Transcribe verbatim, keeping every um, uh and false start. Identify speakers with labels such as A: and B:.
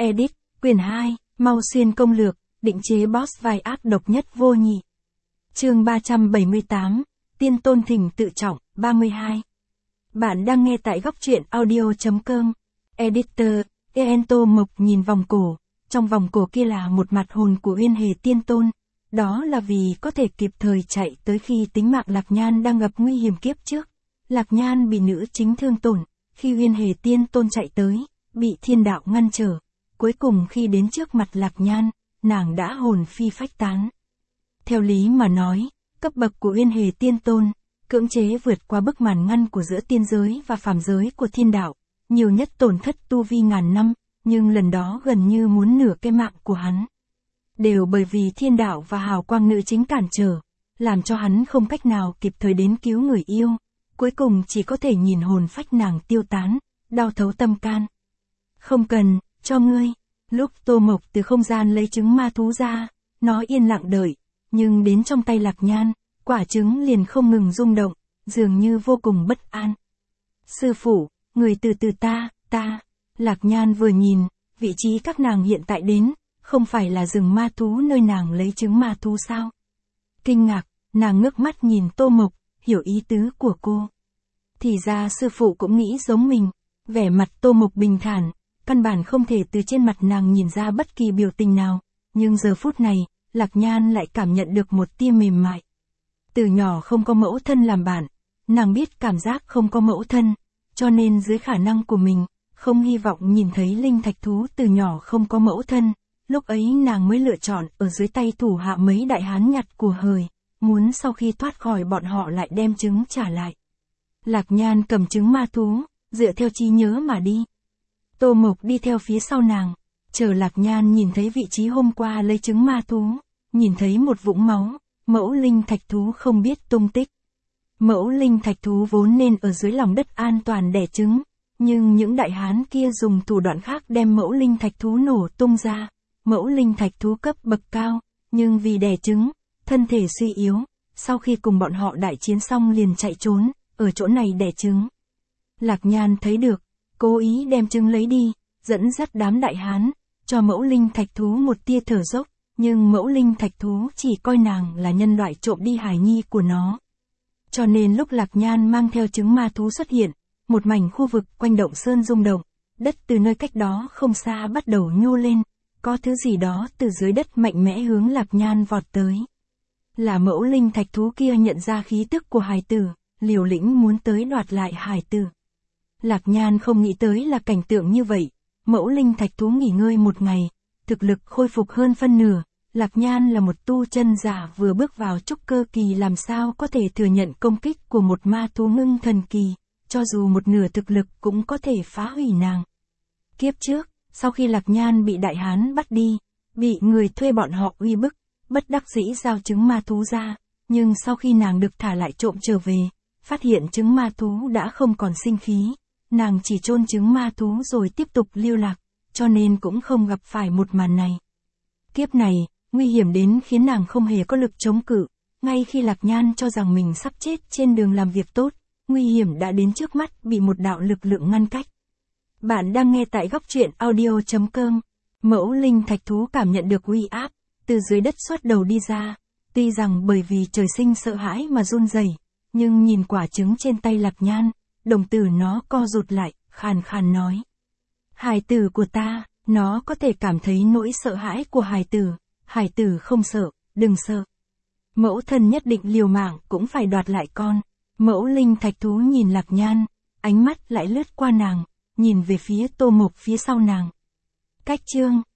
A: Edit, quyển hai, Mau Xuyên công lược, định chế boss vai ác độc nhất vô nhị. Chương ba trăm bảy mươi tám, Tiên tôn thỉnh tự trọng, ba mươi hai. Bạn đang nghe tại góc truyện audio chấm com. Editor, Ento Mộc nhìn vòng cổ, trong vòng cổ kia là một mặt hồn của Uyên Hề Tiên Tôn. Đó là vì có thể kịp thời chạy tới khi tính mạng Lạc Nhan đang gặp nguy hiểm kiếp trước. Lạc Nhan bị nữ chính thương tổn, khi Uyên Hề Tiên Tôn chạy tới, bị thiên đạo ngăn trở. Cuối cùng khi đến trước mặt Lạc Nhan, nàng đã hồn phi phách tán. Theo lý mà nói, cấp bậc của Uyên Hề Tiên Tôn, cưỡng chế vượt qua bức màn ngăn của giữa tiên giới và phàm giới của thiên đạo, nhiều nhất tổn thất tu vi ngàn năm, nhưng lần đó gần như muốn nửa cái mạng của hắn. Đều bởi vì thiên đạo và hào quang nữ chính cản trở, làm cho hắn không cách nào kịp thời đến cứu người yêu, cuối cùng chỉ có thể nhìn hồn phách nàng tiêu tán, đau thấu tâm can. Không cần, cho ngươi. Lúc Tô Mộc từ không gian lấy trứng ma thú ra, nó yên lặng đợi, nhưng đến trong tay Lạc Nhan, quả trứng liền không ngừng rung động, dường như vô cùng bất an. Sư phụ, người từ từ ta, ta. Lạc Nhan vừa nhìn, vị trí các nàng hiện tại đến, không phải là rừng ma thú nơi nàng lấy trứng ma thú sao? Kinh ngạc, nàng ngước mắt nhìn Tô Mộc, hiểu ý tứ của cô. Thì ra sư phụ cũng nghĩ giống mình, vẻ mặt Tô Mộc bình thản, căn bản không thể từ trên mặt nàng nhìn ra bất kỳ biểu tình nào, nhưng giờ phút này, Lạc Nhan lại cảm nhận được một tia mềm mại. Từ nhỏ không có mẫu thân làm bạn, nàng biết cảm giác không có mẫu thân, cho nên dưới khả năng của mình, không hy vọng nhìn thấy linh thạch thú từ nhỏ không có mẫu thân, lúc ấy nàng mới lựa chọn ở dưới tay thủ hạ mấy đại hán nhặt của hời, muốn sau khi thoát khỏi bọn họ lại đem trứng trả lại. Lạc Nhan cầm trứng ma thú, dựa theo trí nhớ mà đi. Tô Mộc đi theo phía sau nàng, chờ Lạc Nhan nhìn thấy vị trí hôm qua lấy trứng ma thú, nhìn thấy một vũng máu, mẫu linh thạch thú không biết tung tích. Mẫu linh thạch thú vốn nên ở dưới lòng đất an toàn đẻ trứng, nhưng những đại hán kia dùng thủ đoạn khác đem mẫu linh thạch thú nổ tung ra. Mẫu linh thạch thú cấp bậc cao, nhưng vì đẻ trứng, thân thể suy yếu, sau khi cùng bọn họ đại chiến xong liền chạy trốn, ở chỗ này đẻ trứng. Lạc Nhan thấy được, cố ý đem trứng lấy đi, dẫn dắt đám đại hán, cho mẫu linh thạch thú một tia thở dốc, nhưng mẫu linh thạch thú chỉ coi nàng là nhân loại trộm đi hài nhi của nó. Cho nên lúc Lạc Nhan mang theo trứng ma thú xuất hiện, một mảnh khu vực quanh động sơn rung động, đất từ nơi cách đó không xa bắt đầu nhô lên, có thứ gì đó từ dưới đất mạnh mẽ hướng Lạc Nhan vọt tới. Là mẫu linh thạch thú kia nhận ra khí tức của hài tử, liều lĩnh muốn tới đoạt lại hài tử. Lạc Nhan không nghĩ tới là cảnh tượng như vậy, mẫu linh thạch thú nghỉ ngơi một ngày, thực lực khôi phục hơn phân nửa, Lạc Nhan là một tu chân giả vừa bước vào trúc cơ kỳ làm sao có thể thừa nhận công kích của một ma thú ngưng thần kỳ, cho dù một nửa thực lực cũng có thể phá hủy nàng. Kiếp trước, sau khi Lạc Nhan bị đại hán bắt đi, bị người thuê bọn họ uy bức, bất đắc dĩ giao trứng ma thú ra, nhưng sau khi nàng được thả lại trộm trở về, phát hiện trứng ma thú đã không còn sinh khí, nàng chỉ chôn trứng ma thú rồi tiếp tục lưu lạc, cho nên cũng không gặp phải một màn này. Kiếp này, nguy hiểm đến khiến nàng không hề có lực chống cự, ngay khi Lạc Nhan cho rằng mình sắp chết trên đường làm việc tốt, nguy hiểm đã đến trước mắt bị một đạo lực lượng ngăn cách. Bạn đang nghe tại góc truyện audio chấm com. Mẫu linh thạch thú cảm nhận được uy áp, từ dưới đất xuất đầu đi ra, tuy rằng bởi vì trời sinh sợ hãi mà run rẩy, nhưng nhìn quả trứng trên tay Lạc Nhan, đồng tử nó co rụt lại, khàn khàn nói. Hài tử của ta, nó có thể cảm thấy nỗi sợ hãi của hài tử, hài tử không sợ, đừng sợ. Mẫu thân nhất định liều mạng cũng phải đoạt lại con. Mẫu linh thạch thú nhìn Lạc Nhan, ánh mắt lại lướt qua nàng, nhìn về phía Tô Mộc phía sau nàng. Cách chương